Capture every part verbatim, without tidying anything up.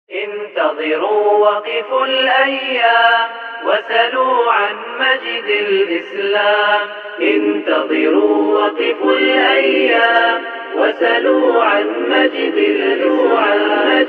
انتظروا وقفوا الأيام وسلوا عن مجد الإسلام. انتظروا وقفوا الأيام وسلوا عن مجد الإسلام.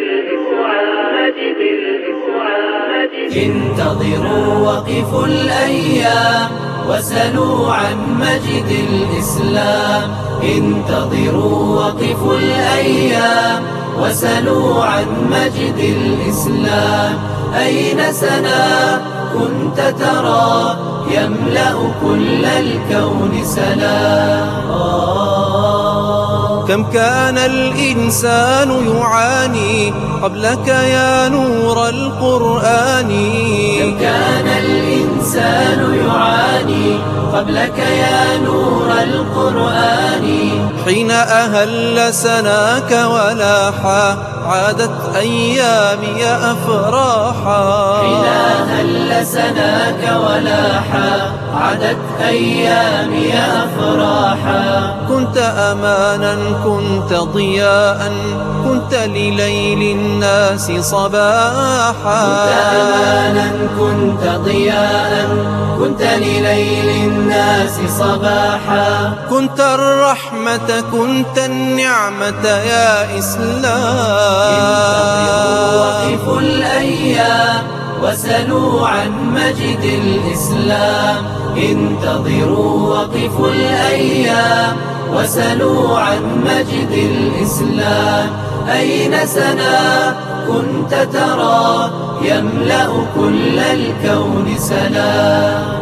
انتظروا وقفوا الأيام وسلوا عن مجد الإسلام. انتظروا وقفوا الأيام وسلوا عن مجد الإسلام. أين سنا كنت ترى يملأ كل الكون سلام. كم كان الإنسان يعاني قبلك يا نور القرآن. كم كان الإنسان يعاني قبلك يا نور القرآن. حين أهل سناك ولاحا عادت أيامي أفراحا. حين أهل سناك ولاحا عادت أيامي أفراحا. كنت أمانا كنت ضياء كنت لليل الناس صباحا. كنت أمانا كنت ضياء كنت لليل الناس صباحا. كنت الرحمة كنت النعمة يا إسلام. انتظروا وقفوا الأيام وسلوا عن مجد الإسلام. انتظروا وقفوا الأيام وسلوا عن مجد الإسلام. أين سنا كنت ترى يملأ كل الكون سلام.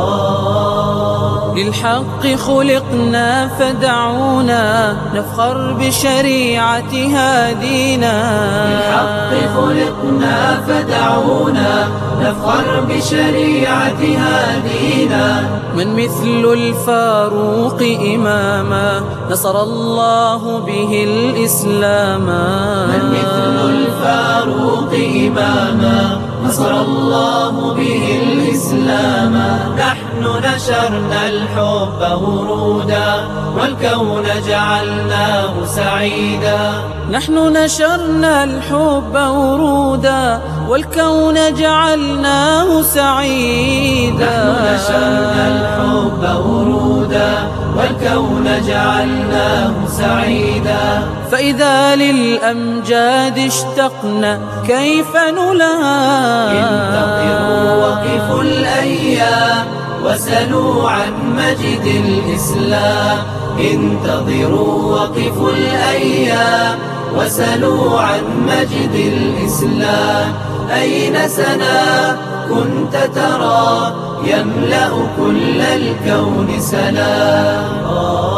للحق خلقنا فدعونا نفخر بشريعة هادينا. للحق خلقنا فدعونا نفخر بشريعة هادينا. من مثل الفاروق إماما نصر الله به الإسلام. من مثل الفاروق إماما نصر الله به الإسلام. نحن نشرنا الحب ورودا والكون جعلناه سعيدا. نحن نشرنا الحب ورودا والكون جعلناه سعيدا. نحن نشرنا الحب ورودا والكون جعلناه سعيدا. فإذا للأمجاد اشتقنا كيف نلام. انتظروا وقفوا الأيام وسلوا عن مجد الإسلام. انتظروا وقفوا الأيام وسلوا عن مجد الإسلام. أين سنا كنت ترى يملأ كل الكون سلام.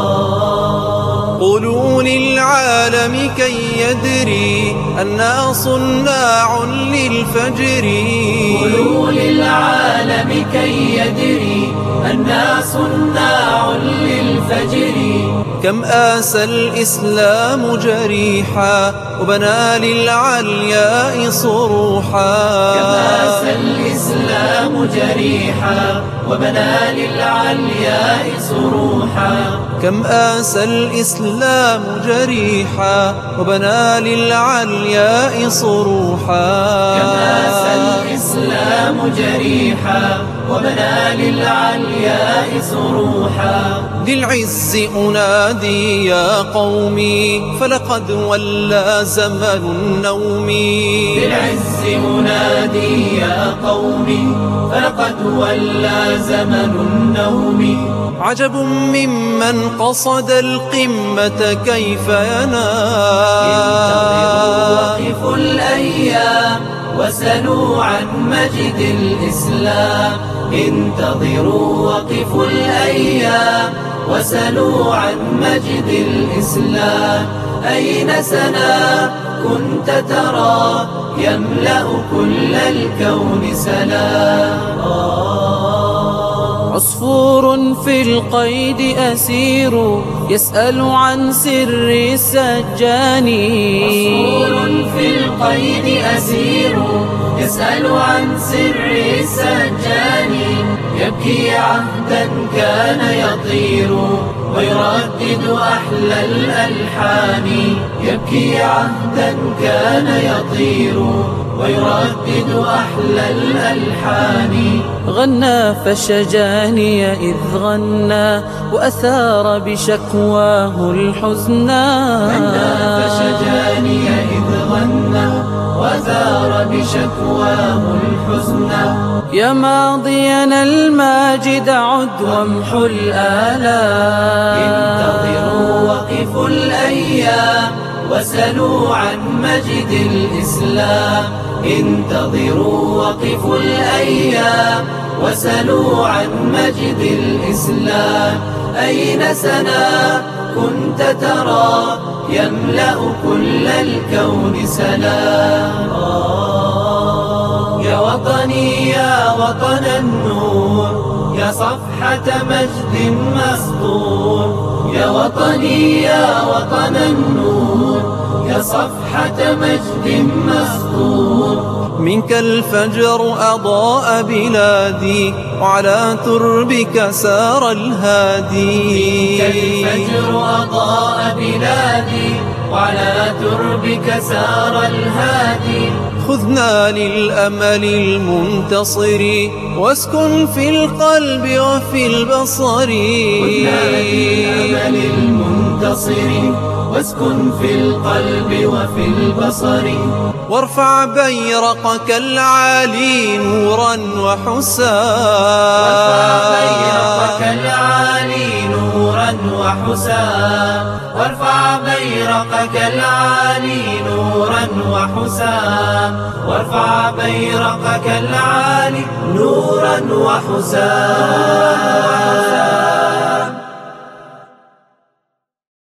قولوا للعالم كي يدري أننا صناع للفجر. قولوا للعالم كي يدري أننا صناع للفجر. كم آسى الإسلام جريحا وبنى للعلياء صروحا. كم آسى الإسلام جريحا وبنى للعلياء صروحا. كم آسى الإسلام جريحا وبنى للعلياء صروحا. كم آسى الإسلام جريحا وبنى للعلياء صروحا. للعز أنادي يا قومي فلقد ولى زمن النوم. للعز أنادي يا قومي فلقد ولى زمن النوم. عجب ممن قصد القمة كيف ينام. انتظروا وقفوا الأيام وسلوا عن مجد الإسلام. انتظروا وقفوا الأيام وسلوا عن مجد الإسلام. أين سنا كنت ترى يملأ كل الكون سلام. عصفور في القيد أسير يسأل عن سر السجان. عصفور في القيد أسير يسأل عن سر السجان. يبكي عهدا كان يطير ويردد أحلى الألحان. يبكي عهدا كان يطير ويردد أحلى الألحان. غنى فشجاني إذ غنى وأثار بشكواه الحزنا. غنى فشجاني إذ غنى وأثار بشكواه الحزنا. يا ماضينا الماجد عد وامحو الآلام. انتظروا وقفوا الأيام وسلوا عن مجد الإسلام. انتظروا وقفوا الأيام وسلوا عن مجد الإسلام. أين سنا كنت ترى يملأ كل الكون سلام. يا وطني يا وطن النور يا صفحة مجد مسطور. يا وطني يا وطن النور يا صفحة مجد مسطور. منك الفجر أضاء بلادي وعلى تربك سار الهادي. منك الفجر أضاء بلادي وعلى تربك سار الهادي. خذنا للأمل المنتصر واسكن في القلب وفي البصر. خذنا للأمل المنتصر واسكن في القلب وفي البصر. وارفع بيرقك العالي نورا وحسام. وارفع بيرقك العالي نورا وحسام. وارفع بيرقك العالي نورا وحسام. وارفع بيرقك العالي نورا وحسام.